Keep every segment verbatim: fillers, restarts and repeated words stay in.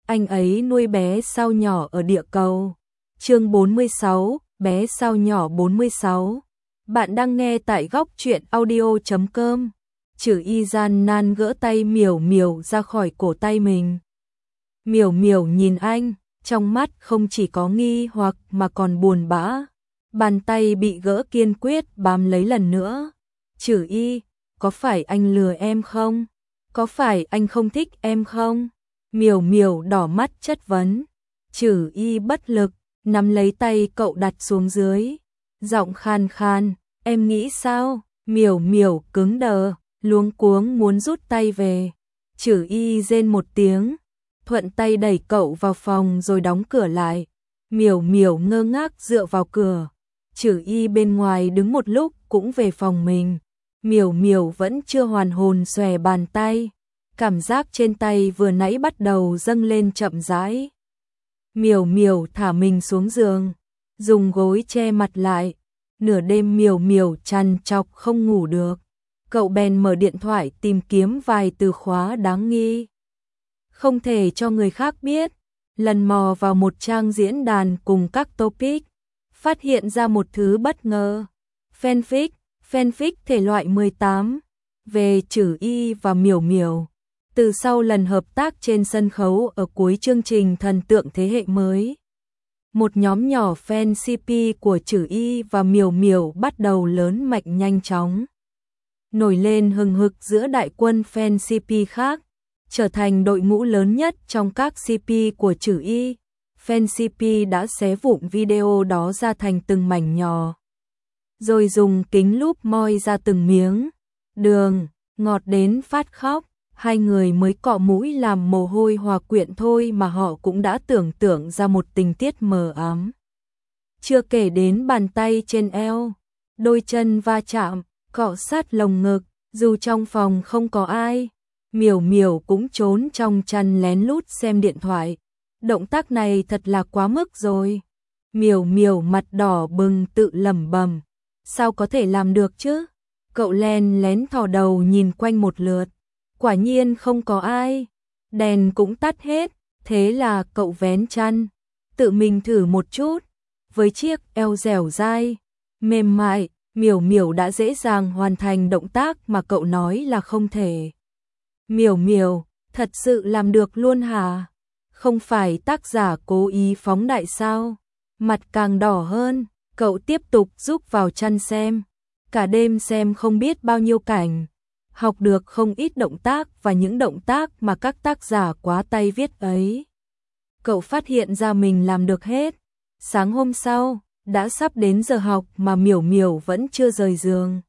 anh ấy nuôi bé sao nhỏ ở địa cầu. Chương bốn mươi sáu, bé sao nhỏ bốn mươi sáu. Bạn đang nghe tại góc truyện audio chấm com. Chử Y gian nan gỡ tay Miểu Miểu ra khỏi cổ tay mình. Miểu Miểu nhìn anh, trong mắt không chỉ có nghi hoặc mà còn buồn bã. Bàn tay bị gỡ kiên quyết bám lấy lần nữa. Chử Y, có phải anh lừa em không? Có phải anh không thích em không? Miểu Miểu đỏ mắt chất vấn. Chử Y bất lực, nắm lấy tay cậu đặt xuống dưới. Giọng khan khan, em nghĩ sao? Miểu Miểu cứng đờ, luống cuống muốn rút tay về. Chử Y rên một tiếng, thuận tay đẩy cậu vào phòng rồi đóng cửa lại. Miểu Miểu ngơ ngác dựa vào cửa. Chử Y bên ngoài đứng một lúc cũng về phòng mình. Miểu Miểu vẫn chưa hoàn hồn xòe bàn tay. Cảm giác trên tay vừa nãy bắt đầu dâng lên chậm rãi. Miểu Miểu thả mình xuống giường, dùng gối che mặt lại. Nửa đêm Miểu Miểu trằn trọc không ngủ được. Cậu bèn mở điện thoại tìm kiếm vài từ khóa đáng nghi. Không thể cho người khác biết. Lần mò vào một trang diễn đàn cùng các topic, phát hiện ra một thứ bất ngờ. Fanfic, fanfic thể loại mười tám, về Chử Y và Miểu Miểu. Từ sau lần hợp tác trên sân khấu ở cuối chương trình Thần tượng thế hệ mới, một nhóm nhỏ fan xê pê của Chử Y và Miểu Miểu bắt đầu lớn mạnh nhanh chóng. Nổi lên hừng hực giữa đại quân fan xê pê khác, trở thành đội ngũ lớn nhất trong các xê pê của Chử Y. Fan xê pê đã xé vụn video đó ra thành từng mảnh nhỏ, rồi dùng kính lúp moi ra từng miếng. Đường, ngọt đến phát khóc. Hai người mới cọ mũi làm mồ hôi hòa quyện thôi mà họ cũng đã tưởng tượng ra một tình tiết mờ ám. Chưa kể đến bàn tay trên eo, đôi chân va chạm, cọ sát lồng ngực. Dù trong phòng không có ai, Miểu Miểu cũng trốn trong chăn lén lút xem điện thoại. Động tác này thật là quá mức rồi. Miểu Miểu mặt đỏ bừng tự lẩm bẩm, sao có thể làm được chứ? Cậu len lén thò đầu nhìn quanh một lượt. Quả nhiên không có ai, đèn cũng tắt hết, thế là cậu vén chăn, tự mình thử một chút. Với chiếc eo dẻo dai, mềm mại, Miểu Miểu đã dễ dàng hoàn thành động tác mà cậu nói là không thể. Miểu Miểu, thật sự làm được luôn hả? Không phải tác giả cố ý phóng đại sao? Mặt càng đỏ hơn, cậu tiếp tục rúc vào chăn xem. Cả đêm xem không biết bao nhiêu cảnh. Học được không ít động tác và những động tác mà các tác giả quá tay viết ấy. Cậu phát hiện ra mình làm được hết. Sáng hôm sau, đã sắp đến giờ học mà Miểu Miểu vẫn chưa rời giường.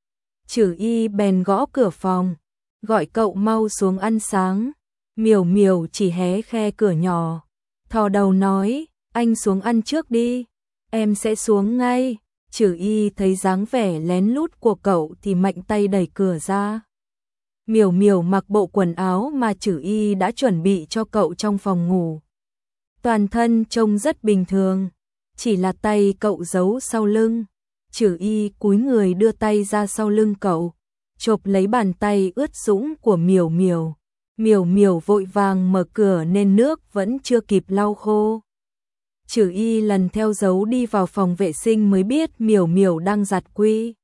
Chử Y bèn gõ cửa phòng, gọi cậu mau xuống ăn sáng. Miểu Miểu chỉ hé khe cửa nhỏ, thò đầu nói, anh xuống ăn trước đi, em sẽ xuống ngay. Chử Y thấy dáng vẻ lén lút của cậu thì mạnh tay đẩy cửa ra. Miểu Miểu mặc bộ quần áo mà Chử Y đã chuẩn bị cho cậu trong phòng ngủ. Toàn thân trông rất bình thường, chỉ là tay cậu giấu sau lưng. Chử Y cúi người đưa tay ra sau lưng cậu, chộp lấy bàn tay ướt sũng của Miểu Miểu. Miểu Miểu vội vàng mở cửa nên nước vẫn chưa kịp lau khô. Chử Y lần theo dấu đi vào phòng vệ sinh mới biết Miểu Miểu đang giặt quy.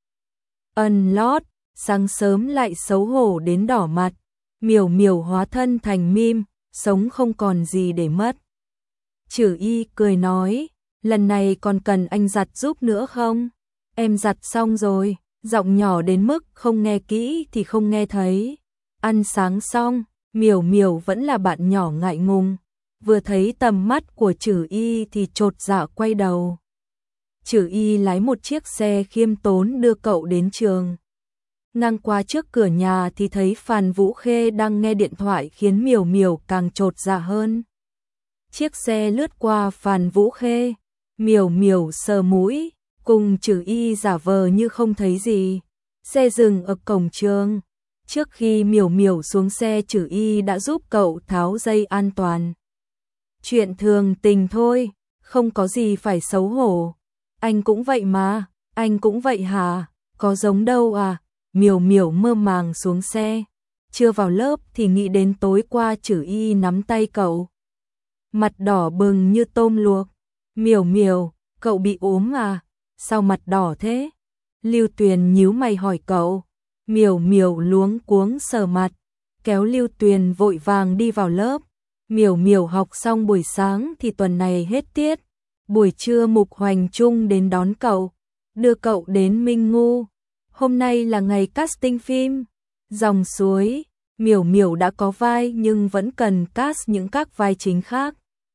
Ân lót, sáng sớm lại xấu hổ đến đỏ mặt. Miểu Miểu hóa thân thành meme, sống không còn gì để mất. Chử Y cười nói, lần này còn cần anh giặt giúp nữa không? Em giặt xong rồi, giọng nhỏ đến mức không nghe kỹ thì không nghe thấy. Ăn sáng xong, Miểu Miểu vẫn là bạn nhỏ ngại ngùng. Vừa thấy tầm mắt của Chử Y thì chột dạ quay đầu. Chử Y lái một chiếc xe khiêm tốn đưa cậu đến trường. Ngang qua trước cửa nhà thì thấy Phan Vũ Khê đang nghe điện thoại khiến Miểu Miểu càng chột dạ hơn. Chiếc xe lướt qua Phan Vũ Khê, Miểu Miểu sờ mũi, cùng Chử Y giả vờ như không thấy gì. Xe dừng ở cổng trường. Trước khi Miểu Miểu xuống xe, Chử Y đã giúp cậu tháo dây an toàn. Chuyện thường tình thôi, không có gì phải xấu hổ. Anh cũng vậy mà, anh cũng vậy hả? Có giống đâu à? Miểu Miểu mơ màng xuống xe. Chưa vào lớp thì nghĩ đến tối qua Chử Y nắm tay cậu. mặt đỏ bừng như tôm luộc. Miểu Miểu, cậu bị ốm à? Sao mặt đỏ thế? Lưu Tuyền nhíu mày hỏi cậu. Miểu Miểu luống cuống sờ mặt, kéo Lưu Tuyền vội vàng đi vào lớp. Miểu Miểu học xong buổi sáng thì tuần này hết tiết. Buổi trưa Mục Hoành Trung đến đón cậu, đưa cậu đến Minh Ngu. Hôm nay là ngày casting phim Dòng Suối. Miểu Miểu đã có vai nhưng vẫn cần cast những các vai chính khác.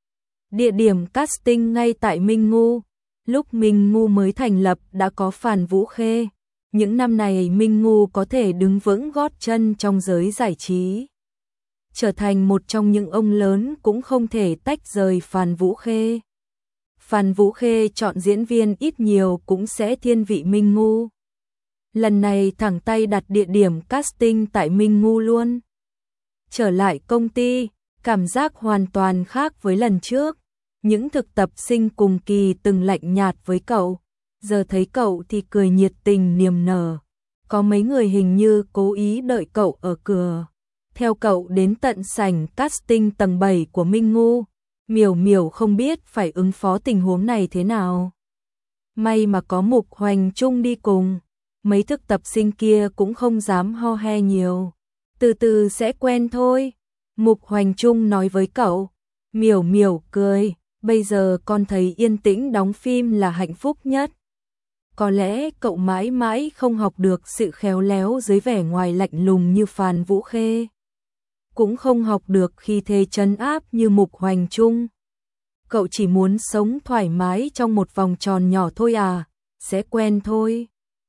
Địa điểm casting ngay tại Minh Ngu. Lúc Minh Ngu mới thành lập đã có Phàn Vũ Khê. Những năm này Minh Ngu có thể đứng vững gót chân trong giới giải trí. Trở thành một trong những ông lớn cũng không thể tách rời Phàn Vũ Khê. Phàn Vũ Khê chọn diễn viên ít nhiều cũng sẽ thiên vị Minh Ngu. Lần này thẳng tay đặt địa điểm casting tại Minh Ngu luôn. Trở lại công ty, cảm giác hoàn toàn khác với lần trước. Những thực tập sinh cùng kỳ từng lạnh nhạt với cậu, giờ thấy cậu thì cười nhiệt tình niềm nở. Có mấy người hình như cố ý đợi cậu ở cửa. Theo cậu đến tận sảnh casting tầng bảy của Minh Ngu. Miểu Miểu không biết phải ứng phó tình huống này thế nào. May mà có Mục Hoành Trung đi cùng. Mấy thực tập sinh kia cũng không dám ho he nhiều. Từ từ sẽ quen thôi. Mục Hoành Trung nói với cậu. Miểu Miểu cười. Bây giờ con thấy yên tĩnh đóng phim là hạnh phúc nhất. Có lẽ cậu mãi mãi không học được sự khéo léo dưới vẻ ngoài lạnh lùng như Phàn Vũ Khê. Cũng không học được khi thế trấn áp như Mục Hoành Trung. Cậu chỉ muốn sống thoải mái trong một vòng tròn nhỏ thôi à, sẽ quen thôi.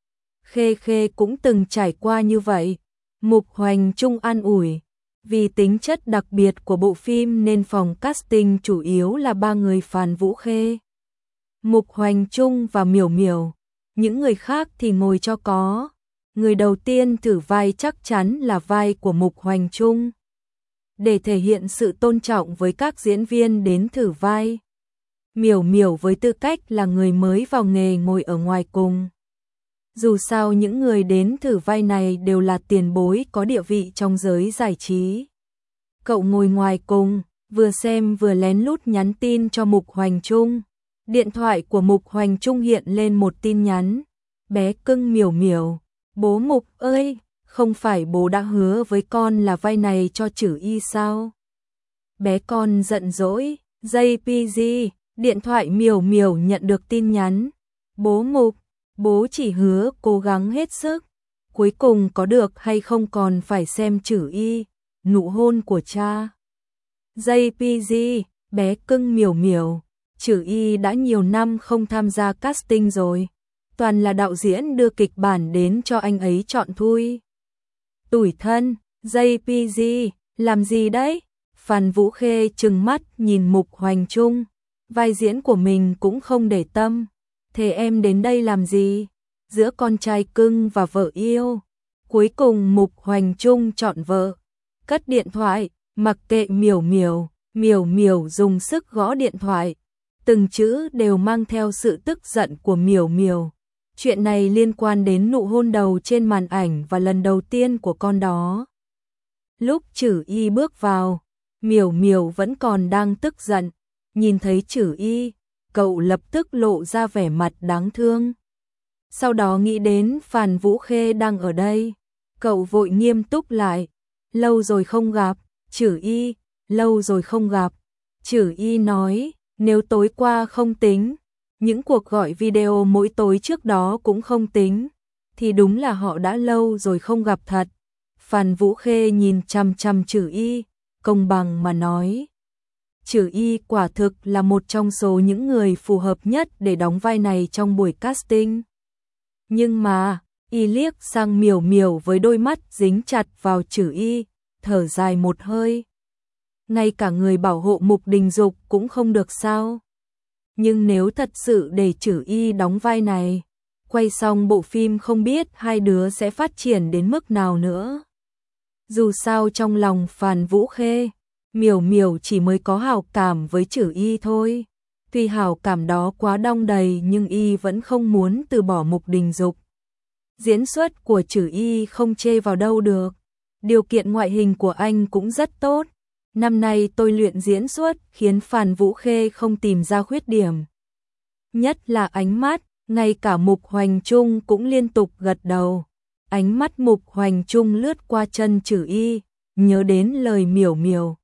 Khê Khê cũng từng trải qua như vậy. Mục Hoành Trung an ủi. Vì tính chất đặc biệt của bộ phim nên phòng casting chủ yếu là ba người Phàn Vũ Khê, Mục Hoành Trung và Miểu Miểu. Những người khác thì ngồi cho có. Người đầu tiên thử vai chắc chắn là vai của Mục Hoành Trung. Để thể hiện sự tôn trọng với các diễn viên đến thử vai, Miểu Miểu với tư cách là người mới vào nghề ngồi ở ngoài cùng. Dù sao những người đến thử vai này đều là tiền bối có địa vị trong giới giải trí. Cậu ngồi ngoài cùng, vừa xem vừa lén lút nhắn tin cho Mục Hoành Trung. Điện thoại của Mục Hoành Trung hiện lên một tin nhắn. Bé cưng Miểu Miểu, bố Mục ơi, không phải bố đã hứa với con là vai này cho Trử Y sao? Bé con giận dỗi, gi pê giê, điện thoại Miểu Miểu nhận được tin nhắn. Bố Mục, bố chỉ hứa cố gắng hết sức. Cuối cùng có được hay không còn phải xem Trử Y, nụ hôn của cha. gi pê giê, bé cưng Miểu Miểu, Trử Y đã nhiều năm không tham gia casting rồi. Toàn là đạo diễn đưa kịch bản đến cho anh ấy chọn thui. Tủi thân, gi pê giê, làm gì đấy? Phàn Vũ Khê trừng mắt nhìn Mục Hoành Trung. Vai diễn của mình cũng không để tâm. Thế em đến đây làm gì? Giữa con trai cưng và vợ yêu. Cuối cùng Mục Hoành Trung chọn vợ. Cất điện thoại, mặc kệ Miểu Miểu. Miểu Miểu dùng sức gõ điện thoại. Từng chữ đều mang theo sự tức giận của Miểu Miểu. Chuyện này liên quan đến nụ hôn đầu trên màn ảnh và lần đầu tiên của con đó. Lúc Trử Y bước vào, Miểu Miểu vẫn còn đang tức giận. Nhìn thấy Trử Y, cậu lập tức lộ ra vẻ mặt đáng thương. Sau đó nghĩ đến Phàn Vũ Khê đang ở đây. Cậu vội nghiêm túc lại. Lâu rồi không gặp, Trử Y, lâu rồi không gặp. Trử Y nói, nếu tối qua không tính, những cuộc gọi video mỗi tối trước đó cũng không tính, thì đúng là họ đã lâu rồi không gặp thật. Phàn Vũ Khê nhìn chằm chằm Trử Y, công bằng mà nói. Trử Y quả thực là một trong số những người phù hợp nhất để đóng vai này trong buổi casting. Nhưng mà, Y liếc sang Miểu Miểu với đôi mắt dính chặt vào Trử Y, thở dài một hơi. Ngay cả người bảo hộ Mục Đình Dục cũng không được sao? Nhưng nếu thật sự để Trử Y đóng vai này, quay xong bộ phim không biết hai đứa sẽ phát triển đến mức nào nữa. Dù sao trong lòng Phàn Vũ Khê, Miểu Miểu chỉ mới có hảo cảm với Trử Y thôi. Tuy hảo cảm đó quá đong đầy nhưng Y vẫn không muốn từ bỏ Mục Đình Dục. Diễn xuất của Trử Y không chê vào đâu được. Điều kiện ngoại hình của anh cũng rất tốt. Năm nay tôi luyện diễn xuất khiến Phàn Vũ Khê không tìm ra khuyết điểm. Nhất là ánh mắt, ngay cả Mục Hoành Trung cũng liên tục gật đầu. Ánh mắt Mục Hoành Trung lướt qua chân Trử Y, nhớ đến lời miểu miểu.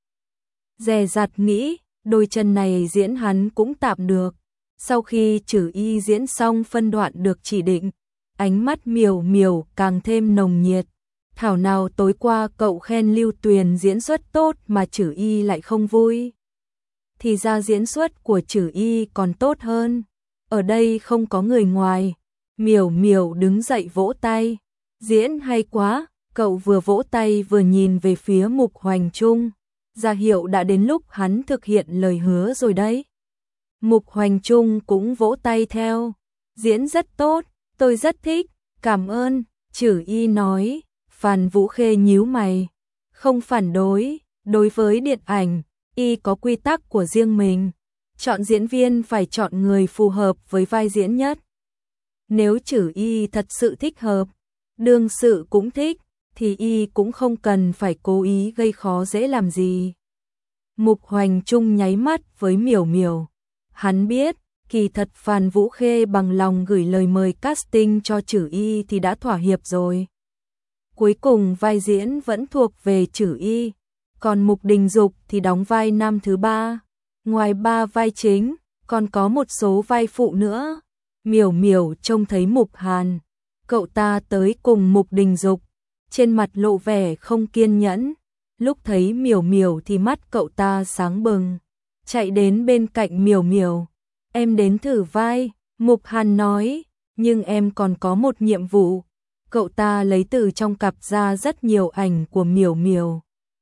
Dè dặt nghĩ, đôi chân này diễn hắn cũng tạm được. Sau khi Trử Y diễn xong phân đoạn được chỉ định, ánh mắt miểu miểu càng thêm nồng nhiệt. Thảo nào tối qua cậu khen Lưu Tuyền diễn xuất tốt mà Trử Y lại không vui. Thì ra diễn xuất của Trử Y còn tốt hơn. Ở đây không có người ngoài. Miểu miểu đứng dậy vỗ tay. Diễn hay quá, cậu vừa vỗ tay vừa nhìn về phía Mục Hoành Trung. Ra hiệu đã đến lúc hắn thực hiện lời hứa rồi đấy. Mục Hoành Trung cũng vỗ tay theo. Diễn rất tốt, tôi rất thích, cảm ơn, Trử Y nói. Phàn Vũ Khê nhíu mày, không phản đối, đối với điện ảnh, y có quy tắc của riêng mình. Chọn diễn viên phải chọn người phù hợp với vai diễn nhất. Nếu Trử Y thật sự thích hợp, đương sự cũng thích, thì y cũng không cần phải cố ý gây khó dễ làm gì. Mục Hoành Trung nháy mắt với miểu miểu. Hắn biết, kỳ thật Phàn Vũ Khê bằng lòng gửi lời mời casting cho Trử Y thì đã thỏa hiệp rồi. Cuối cùng vai diễn vẫn thuộc về Trử Y, còn Mục Đình Dục thì đóng vai nam thứ ba. Ngoài ba vai chính, còn có một số vai phụ nữa. Miểu miểu trông thấy Mục Hàn, cậu ta tới cùng Mục Đình Dục, trên mặt lộ vẻ không kiên nhẫn. Lúc thấy miểu miểu thì mắt cậu ta sáng bừng, chạy đến bên cạnh miểu miểu. Em đến thử vai, Mục Hàn nói, nhưng em còn có một nhiệm vụ. Cậu ta lấy từ trong cặp ra rất nhiều ảnh của miểu miểu,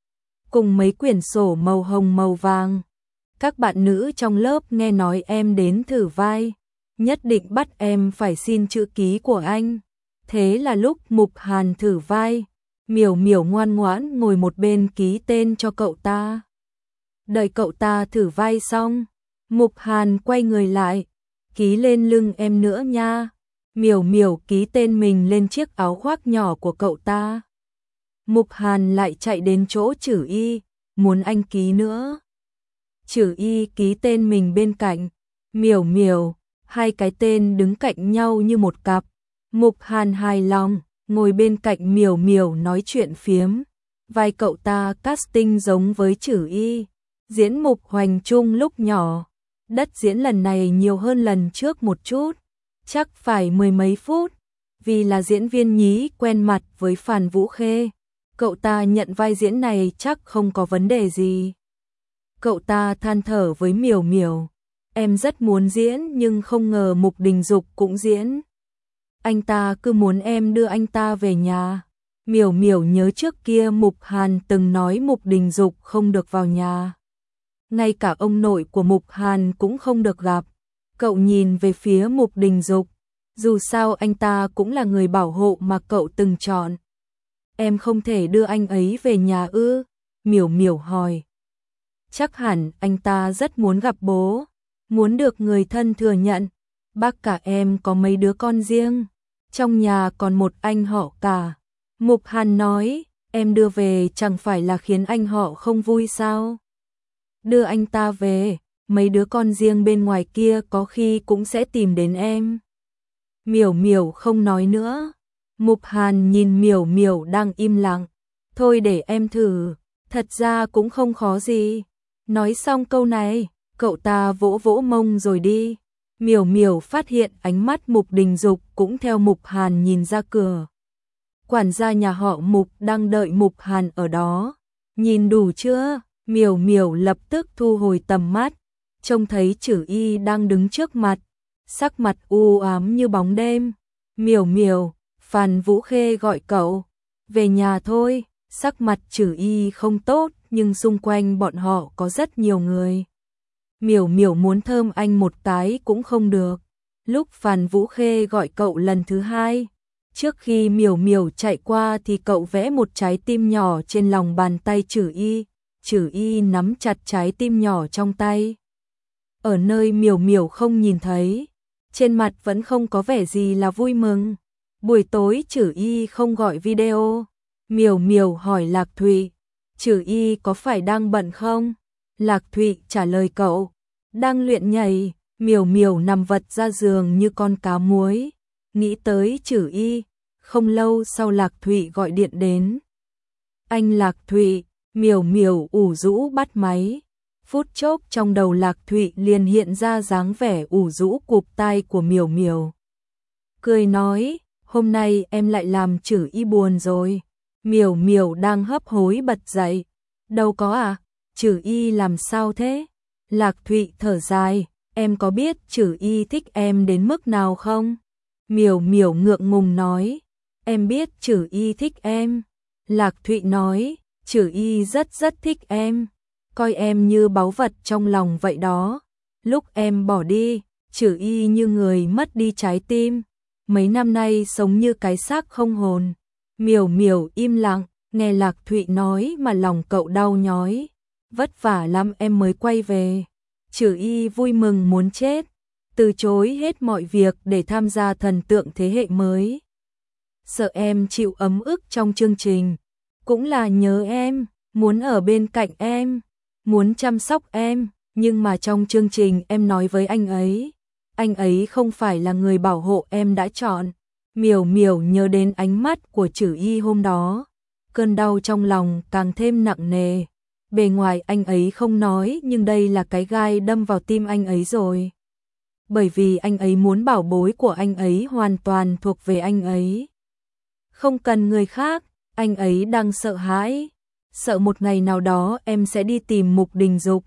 cùng mấy quyển sổ màu hồng màu vàng. Các bạn nữ trong lớp nghe nói em đến thử vai, nhất định bắt em phải xin chữ ký của anh. Thế là lúc Mục Hàn thử vai, miểu miểu ngoan ngoãn ngồi một bên ký tên cho cậu ta. Đợi cậu ta thử vai xong, Mục Hàn quay người lại, ký lên lưng em nữa nha. Miểu miểu ký tên mình lên chiếc áo khoác nhỏ của cậu ta. Mục Hàn lại chạy đến chỗ Trử Y, muốn anh ký nữa. Trử Y ký tên mình bên cạnh, miểu miểu, hai cái tên đứng cạnh nhau như một cặp. Mục Hàn hài lòng, ngồi bên cạnh miểu miểu nói chuyện phiếm. Vai cậu ta casting giống với Trử Y, diễn Mục Hoành Trung lúc nhỏ. Đất diễn lần này nhiều hơn lần trước một chút, chắc phải mười mấy phút. Vì là diễn viên nhí quen mặt với Phàn Vũ Khê, cậu ta nhận vai diễn này chắc không có vấn đề gì. Cậu ta than thở với miểu miểu, em rất muốn diễn nhưng không ngờ Mục Đình Dục cũng diễn. Anh ta cứ muốn em đưa anh ta về nhà. Miểu miểu nhớ trước kia Mục Hàn từng nói Mục Đình Dục không được vào nhà. Ngay cả ông nội của Mục Hàn cũng không được gặp. Cậu nhìn về phía Mục Đình Dục, dù sao anh ta cũng là người bảo hộ mà cậu từng chọn. Em không thể đưa anh ấy về nhà ư? Miểu miểu hỏi. Chắc hẳn anh ta rất muốn gặp bố, muốn được người thân thừa nhận. Bác cả em có mấy đứa con riêng, trong nhà còn một anh họ cả. Mục Hàn nói, em đưa về chẳng phải là khiến anh họ không vui sao? Đưa anh ta về, mấy đứa con riêng bên ngoài kia có khi cũng sẽ tìm đến em. Miểu miểu không nói nữa. Mục Hàn nhìn miểu miểu đang im lặng. Thôi để em thử, thật ra cũng không khó gì. Nói xong câu này, cậu ta vỗ vỗ mông rồi đi. Miểu miểu phát hiện ánh mắt Mục Đình Dục cũng theo Mục Hàn nhìn ra cửa. Quản gia nhà họ Mục đang đợi Mục Hàn ở đó. Nhìn đủ chưa? Miểu miểu lập tức thu hồi tầm mắt, trông thấy Trử Y đang đứng trước mặt, sắc mặt u ám như bóng đêm. Miểu miểu, Phàn Vũ Khê gọi cậu về nhà thôi. Sắc mặt Trử Y không tốt, nhưng xung quanh bọn họ có rất nhiều người. Miểu miểu muốn thơm anh một cái cũng không được. Lúc Phàn Vũ Khê gọi cậu lần thứ hai, trước khi miểu miểu chạy qua thì cậu vẽ một trái tim nhỏ trên lòng bàn tay Trử Y. Trử Y nắm chặt trái tim nhỏ trong tay, ở nơi miểu miểu không nhìn thấy, trên mặt vẫn không có vẻ gì là vui mừng. Buổi tối Trử Y không gọi video. Miểu miểu hỏi Lạc Thụy, Trừ Y có phải đang bận không? Lạc Thụy trả lời cậu. Đang luyện nhảy. Miểu Miểu nằm vật ra giường như con cá muối. Nghĩ tới Trừ Y. Không lâu sau Lạc Thụy gọi điện đến. Anh Lạc Thụy. Miểu Miểu ủ rũ bắt máy. Phút chốc trong đầu Lạc Thụy liền hiện ra dáng vẻ ủ rũ cụp tai của Miểu Miểu. Cười nói, hôm nay em lại làm Trừ Y buồn rồi. Miểu Miểu đang hấp hối bật dậy. Đâu có à, Trừ Y làm sao thế? Lạc Thụy thở dài, em có biết Trừ Y thích em đến mức nào không? Miểu Miểu ngượng ngùng nói, em biết Trừ Y thích em. Lạc Thụy nói, Trừ Y rất rất thích em, coi em như báu vật trong lòng vậy đó. Lúc em bỏ đi, Trừ Y như người mất đi trái tim, mấy năm nay sống như cái xác không hồn. Miểu Miểu im lặng, nghe Lạc Thụy nói mà lòng cậu đau nhói. Vất vả lắm em mới quay về. Trừ Y vui mừng muốn chết, từ chối hết mọi việc để tham gia thần tượng thế hệ mới. Sợ em chịu ấm ức trong chương trình, cũng là nhớ em, muốn ở bên cạnh em, muốn chăm sóc em, nhưng mà trong chương trình em nói với anh ấy, anh ấy không phải là người bảo hộ em đã chọn. Miểu Miểu nhớ đến ánh mắt của Trừ Y hôm đó, cơn đau trong lòng càng thêm nặng nề. Bề ngoài anh ấy không nói nhưng đây là cái gai đâm vào tim anh ấy rồi. Bởi vì anh ấy muốn bảo bối của anh ấy hoàn toàn thuộc về anh ấy. Không cần người khác, anh ấy đang sợ hãi, sợ một ngày nào đó em sẽ đi tìm Mục Đình Dục.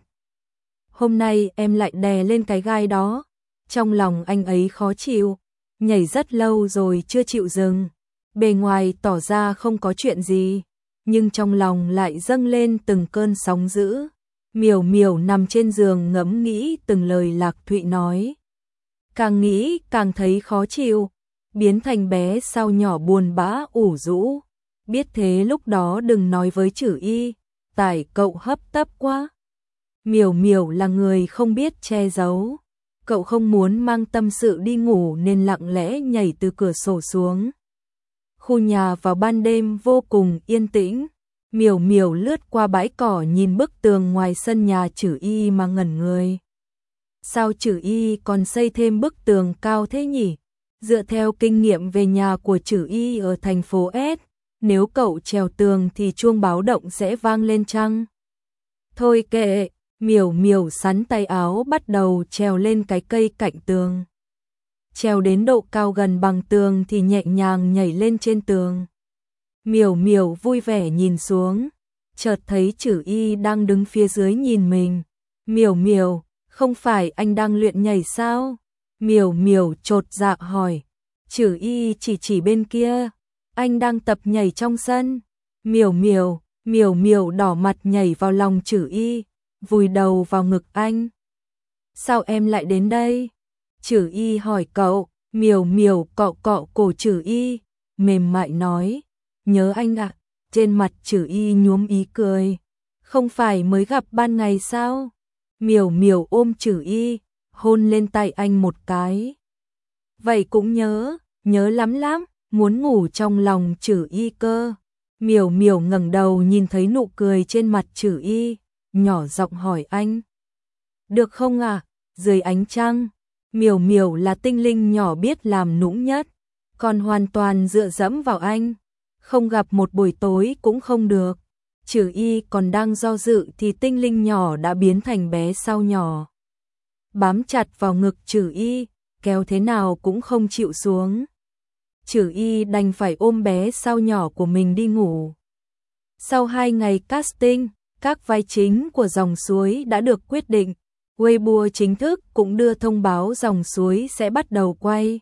Hôm nay em lại đè lên cái gai đó, trong lòng anh ấy khó chịu, nhảy rất lâu rồi chưa chịu dừng. Bề ngoài tỏ ra không có chuyện gì, nhưng trong lòng lại dâng lên từng cơn sóng dữ. Miểu Miểu nằm trên giường ngẫm nghĩ từng lời Lạc Thụy nói. Càng nghĩ càng thấy khó chịu, biến thành bé sao nhỏ buồn bã ủ rũ. Biết thế lúc đó đừng nói với Trừ Y, tại cậu hấp tấp quá. Miểu Miểu là người không biết che giấu. Cậu không muốn mang tâm sự đi ngủ nên lặng lẽ nhảy từ cửa sổ xuống. Khu nhà vào ban đêm vô cùng yên tĩnh. Miểu Miểu lướt qua bãi cỏ nhìn bức tường ngoài sân nhà Trừ Y mà ngẩn người. Sao Trừ Y còn xây thêm bức tường cao thế nhỉ? Dựa theo kinh nghiệm về nhà của Trừ Y ở thành phố S, nếu cậu trèo tường thì chuông báo động sẽ vang lên chăng? Thôi kệ, Miểu Miểu sắn tay áo bắt đầu trèo lên cái cây cạnh tường. Trèo đến độ cao gần bằng tường thì nhẹ nhàng nhảy lên trên tường. Miểu Miểu vui vẻ nhìn xuống, chợt thấy Trừ Y đang đứng phía dưới nhìn mình. Miểu Miểu, không phải anh đang luyện nhảy sao? Miểu Miểu chột dạ hỏi. Trừ Y chỉ chỉ bên kia, anh đang tập nhảy trong sân. Miểu Miểu, Miểu Miểu đỏ mặt nhảy vào lòng Trừ Y, vùi đầu vào ngực anh. Sao em lại đến đây? Trừ Y hỏi cậu. Miểu Miểu cọ cọ cổ Trừ Y, mềm mại nói, nhớ anh ạ. Trên mặt Trừ Y nhuốm ý cười. Không phải mới gặp ban ngày sao? Miểu Miểu ôm Trừ Y, hôn lên tay anh một cái. Vậy cũng nhớ, nhớ lắm lắm, muốn ngủ trong lòng Trừ Y cơ. Miểu Miểu ngẩng đầu nhìn thấy nụ cười trên mặt Trừ Y, nhỏ giọng hỏi anh. Được không à? Dưới ánh trăng, Miểu Miểu là tinh linh nhỏ biết làm nũng nhất, còn hoàn toàn dựa dẫm vào anh. Không gặp một buổi tối cũng không được. Trừ Y còn đang do dự thì tinh linh nhỏ đã biến thành bé sao nhỏ. Bám chặt vào ngực Trừ Y, kéo thế nào cũng không chịu xuống. Trừ Y đành phải ôm bé sao nhỏ của mình đi ngủ. Sau hai ngày casting, các vai chính của Dòng Suối đã được quyết định. Weibo chính thức cũng đưa thông báo Dòng Suối sẽ bắt đầu quay.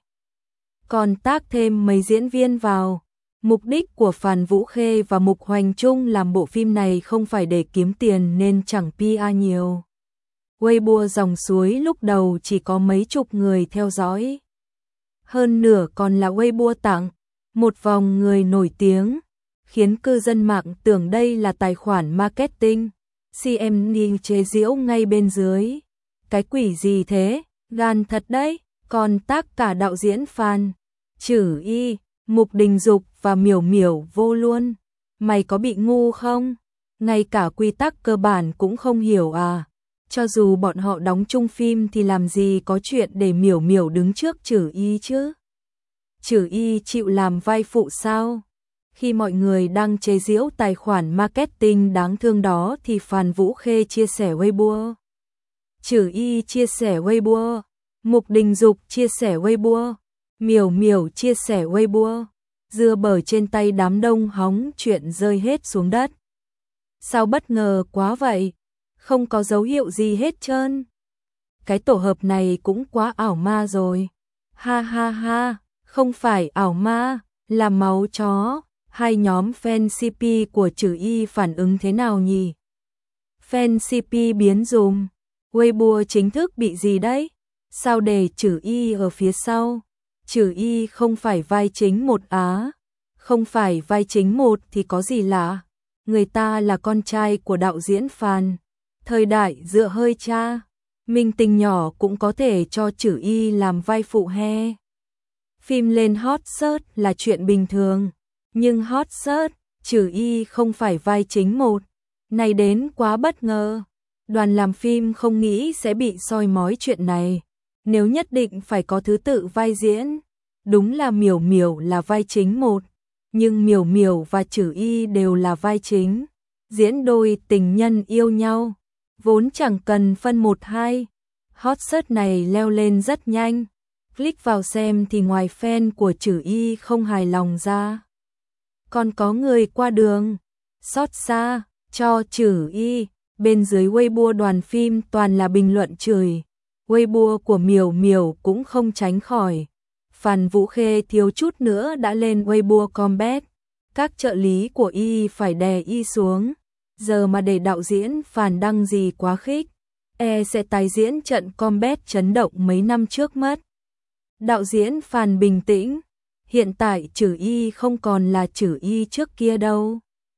Còn tác thêm mấy diễn viên vào. Mục đích của Phan Vũ Khê và Mục Hoành Trung làm bộ phim này không phải để kiếm tiền nên chẳng pê e nhiều. Weibo Dòng Suối lúc đầu chỉ có mấy chục người theo dõi. Hơn nửa còn là Weibo tặng, một vòng người nổi tiếng, khiến cư dân mạng tưởng đây là tài khoản marketing. xê em Ninh chế giễu ngay bên dưới. Cái quỷ gì thế, gan thật đấy, còn tác cả đạo diễn Phan, Trừ Y, Mục Đình Dục và Miểu Miểu vô luôn. Mày có bị ngu không? ngay cả quy tắc cơ bản cũng không hiểu à? Cho dù bọn họ đóng chung phim thì làm gì có chuyện để Miểu Miểu đứng trước Trử Y chứ? Trử Y chịu làm vai phụ sao? Khi mọi người đang chế giễu tài khoản marketing đáng thương đó thì Phan Vũ Khê chia sẻ Weibo. Trử Y chia sẻ Weibo, Mục Đình Dục chia sẻ Weibo, Miểu Miểu chia sẻ Weibo. Dưa bở trên tay đám đông hóng chuyện rơi hết xuống đất. Sao bất ngờ quá vậy? Không có dấu hiệu gì hết trơn. Cái tổ hợp này cũng quá ảo ma rồi. Ha ha ha, không phải ảo ma, là máu chó. Hai nhóm fan xê pê của Trử Y phản ứng thế nào nhỉ? Fan xê pê biến dùm. Weibo chính thức bị gì đấy? Sao để Trử Y ở phía sau? Trử Y không phải vai chính một á. Không phải vai chính một thì có gì lạ? Người ta là con trai của đạo diễn Phan. Thời đại dựa hơi cha. Minh tinh nhỏ cũng có thể cho Trử Y làm vai phụ he. Phim lên hot search là chuyện bình thường. Nhưng hot search, Trử Y không phải vai chính một. Này đến quá bất ngờ. Đoàn làm phim không nghĩ sẽ bị soi mói chuyện này. Nếu nhất định phải có thứ tự vai diễn. Đúng là Miểu Miểu là vai chính một. Nhưng Miểu Miểu và Trử Y đều là vai chính. Diễn đôi tình nhân yêu nhau. Vốn chẳng cần phân một hai. Hot search này leo lên rất nhanh. Click vào xem thì ngoài fan của Trử Y không hài lòng ra. Còn có người qua đường. Xót xa, cho Trử Y. Bên dưới Weibo đoàn phim toàn là bình luận chửi. Weibo của Miểu Miểu cũng không tránh khỏi. Phan Vũ Khê thiếu chút nữa đã lên Weibo combat. Các trợ lý của y phải đè y xuống. Giờ mà để đạo diễn Phan đăng gì quá khích. E sẽ tái diễn trận combat chấn động mấy năm trước mất. Đạo diễn Phan bình tĩnh. Hiện tại Trử Y không còn là Trử Y trước kia đâu.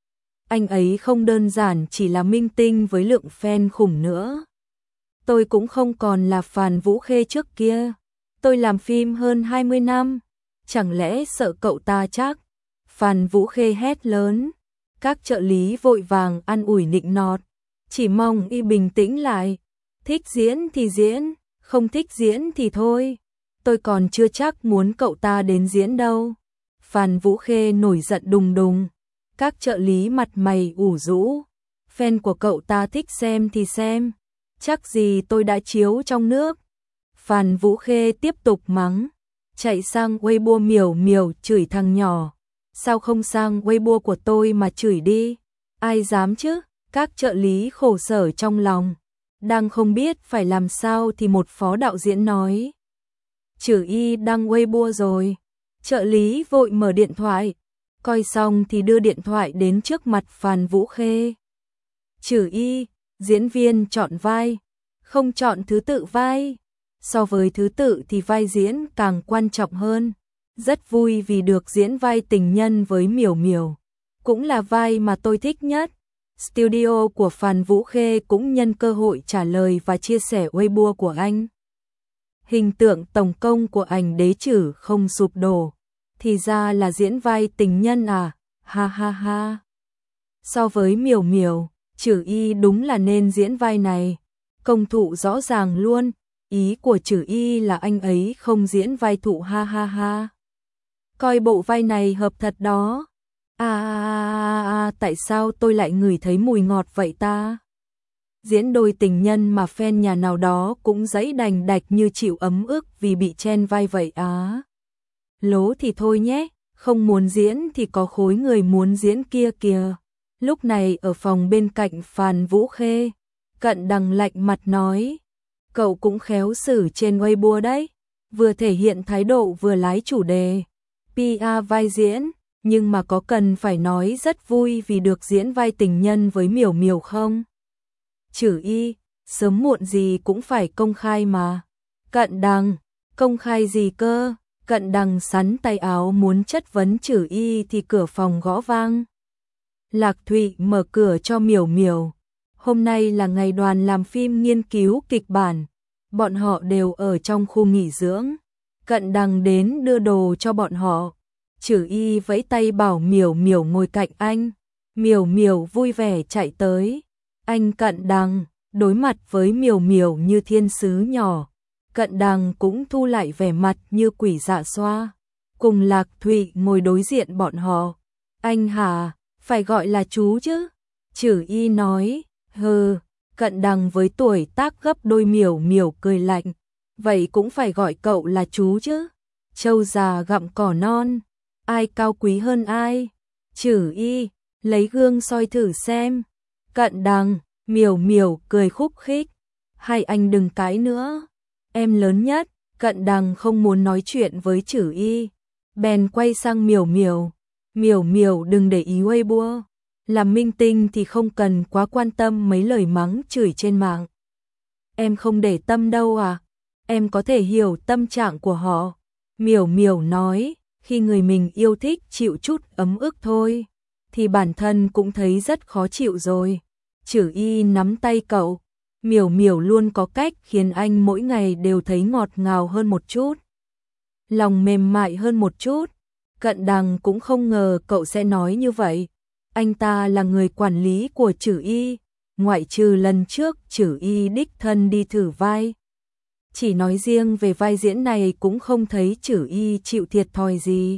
Anh ấy không đơn giản chỉ là minh tinh với lượng fan khủng nữa. Tôi cũng không còn là Phan Vũ Khê trước kia. Tôi làm phim hơn hai mươi năm. Chẳng lẽ sợ cậu ta chắc? Phan Vũ Khê hét lớn. Các trợ lý vội vàng an ủi nịnh nọt. Chỉ mong y bình tĩnh lại. Thích diễn thì diễn, không thích diễn thì thôi. Tôi còn chưa chắc muốn cậu ta đến diễn đâu. Phan Vũ Khê nổi giận đùng đùng. Các trợ lý mặt mày ủ rũ. Fan của cậu ta thích xem thì xem. Chắc gì tôi đã chiếu trong nước. Phan Vũ Khê tiếp tục mắng. Chạy sang Weibo Miểu Miểu chửi thằng nhỏ. Sao không sang Weibo của tôi mà chửi đi? Ai dám chứ? Các trợ lý khổ sở trong lòng. Đang không biết phải làm sao thì một phó đạo diễn nói. Trử Y đăng Weibo rồi. Trợ lý vội mở điện thoại. Coi xong thì đưa điện thoại đến trước mặt Phan Vũ Khê. Trử Y, diễn viên chọn vai. Không chọn thứ tự vai. So với thứ tự thì vai diễn càng quan trọng hơn. Rất vui vì được diễn vai tình nhân với Miểu Miểu. Cũng là vai mà tôi thích nhất. Studio của Phan Vũ Khê cũng nhân cơ hội trả lời và chia sẻ Weibo của anh. Hình tượng tổng công của ảnh Đế Trử không sụp đổ. Thì ra là diễn vai tình nhân à, ha ha ha. So với Miểu Miểu, Trử Y đúng là nên diễn vai này. Công thụ rõ ràng luôn, ý của Trử Y là anh ấy không diễn vai thụ ha ha ha. Coi bộ vai này hợp thật đó. À, à, à, à tại sao tôi lại ngửi thấy mùi ngọt vậy ta? Diễn đôi tình nhân mà fan nhà nào đó cũng giãy đành đạch như chịu ấm ức vì bị chen vai vậy á. Lố thì thôi nhé, không muốn diễn thì có khối người muốn diễn kia kìa. Lúc này ở phòng bên cạnh Phan Vũ Khê, Cận Đằng lạnh mặt nói. Cậu cũng khéo xử trên Weibo đấy, vừa thể hiện thái độ vừa lái chủ đề. pê e vai diễn, nhưng mà có cần phải nói rất vui vì được diễn vai tình nhân với Miểu Miểu không? Trử Y, sớm muộn gì cũng phải công khai mà. Cận Đằng, công khai gì cơ? Cận Đằng sắn tay áo muốn chất vấn Trử Y thì cửa phòng gõ vang. Lạc Thụy mở cửa cho Miểu Miểu. Hôm nay là ngày đoàn làm phim nghiên cứu kịch bản. Bọn họ đều ở trong khu nghỉ dưỡng. Cận Đằng đến đưa đồ cho bọn họ. Trử Y vẫy tay bảo Miểu Miểu ngồi cạnh anh. Miểu Miểu vui vẻ chạy tới. Anh Cận Đằng, đối mặt với Miểu Miểu như thiên sứ nhỏ. Cận Đằng cũng thu lại vẻ mặt như quỷ dạ xoa. Cùng Lạc Thụy ngồi đối diện bọn họ. Anh hả, phải gọi là chú chứ? Chử Y nói, hừ. Cận Đằng với tuổi tác gấp đôi Miểu Miểu cười lạnh. Vậy cũng phải gọi cậu là chú chứ? Trâu già gặm cỏ non, ai cao quý hơn ai? Chử Y, lấy gương soi thử xem. Cận Đằng, Miểu Miểu cười khúc khích. Hai anh đừng cãi nữa. Em lớn nhất. Cận Đằng không muốn nói chuyện với Chử Y. Bèn quay sang Miểu Miểu. Miểu Miểu đừng để ý Weibo. Làm minh tinh thì không cần quá quan tâm mấy lời mắng chửi trên mạng. Em không để tâm đâu à? Em có thể hiểu tâm trạng của họ. Miểu Miểu nói, khi người mình yêu thích chịu chút ấm ức thôi, thì bản thân cũng thấy rất khó chịu rồi. Chử Y nắm tay cậu. Miểu Miểu luôn có cách khiến anh mỗi ngày đều thấy ngọt ngào hơn một chút. Lòng mềm mại hơn một chút. Cận Đằng cũng không ngờ cậu sẽ nói như vậy. Anh ta là người quản lý của Chử Y, ngoại trừ lần trước Chử Y đích thân đi thử vai. Chỉ nói riêng về vai diễn này cũng không thấy Chử Y chịu thiệt thòi gì.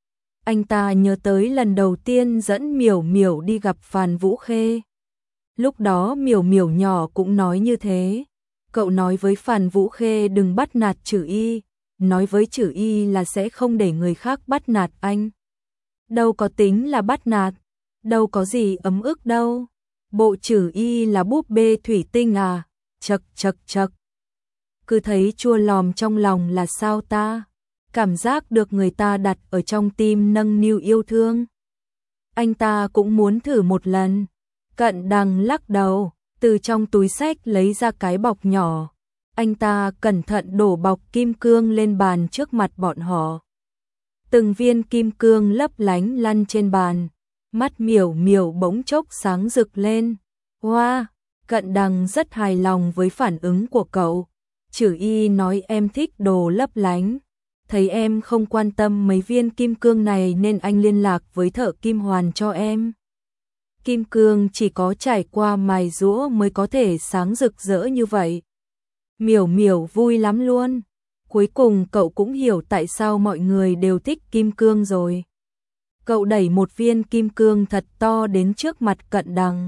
Anh ta nhớ tới lần đầu tiên dẫn Miểu Miểu đi gặp Phàn Vũ Khê. Lúc đó Miểu Miểu nhỏ cũng nói như thế. Cậu nói với Phàn Vũ Khê đừng bắt nạt Chử Y, nói với Chử Y là sẽ không để người khác bắt nạt anh. Đâu có tính là bắt nạt, đâu có gì ấm ức đâu. Bộ Chử Y là búp bê thủy tinh à? Chậc chậc chậc. Cứ thấy chua lòm trong lòng là sao ta? Cảm giác được người ta đặt ở trong tim nâng niu yêu thương. Anh ta cũng muốn thử một lần. Cận Đằng lắc đầu, từ trong túi xách lấy ra cái bọc nhỏ. Anh ta cẩn thận đổ bọc kim cương lên bàn trước mặt bọn họ. Từng viên kim cương lấp lánh lăn trên bàn. Mắt Miểu Miểu bỗng chốc sáng rực lên. Wow, Cận Đằng rất hài lòng với phản ứng của cậu. Chử Y nói em thích đồ lấp lánh. Thấy em không quan tâm mấy viên kim cương này nên anh liên lạc với thợ kim hoàn cho em. Kim cương chỉ có trải qua mài giũa mới có thể sáng rực rỡ như vậy. Miểu Miểu vui lắm luôn. Cuối cùng cậu cũng hiểu tại sao mọi người đều thích kim cương rồi. Cậu đẩy một viên kim cương thật to đến trước mặt Cận Đằng.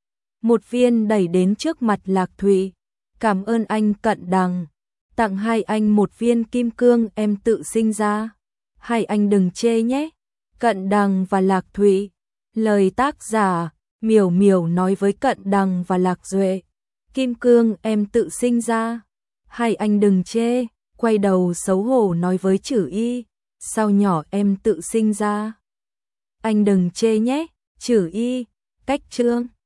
Một viên đẩy đến trước mặt Lạc Thụy. Cảm ơn anh Cận Đằng. Tặng hai anh một viên kim cương em tự sinh ra. Hai anh đừng chê nhé. Cận Đằng và Lạc Thụy. Lời tác giả, Miểu Miểu nói với Cận Đằng và Lạc Duệ. Kim cương em tự sinh ra. Hai anh đừng chê. Quay đầu xấu hổ nói với Chử Y. Sao nhỏ em tự sinh ra. Anh đừng chê nhé. Chử Y, cách chương.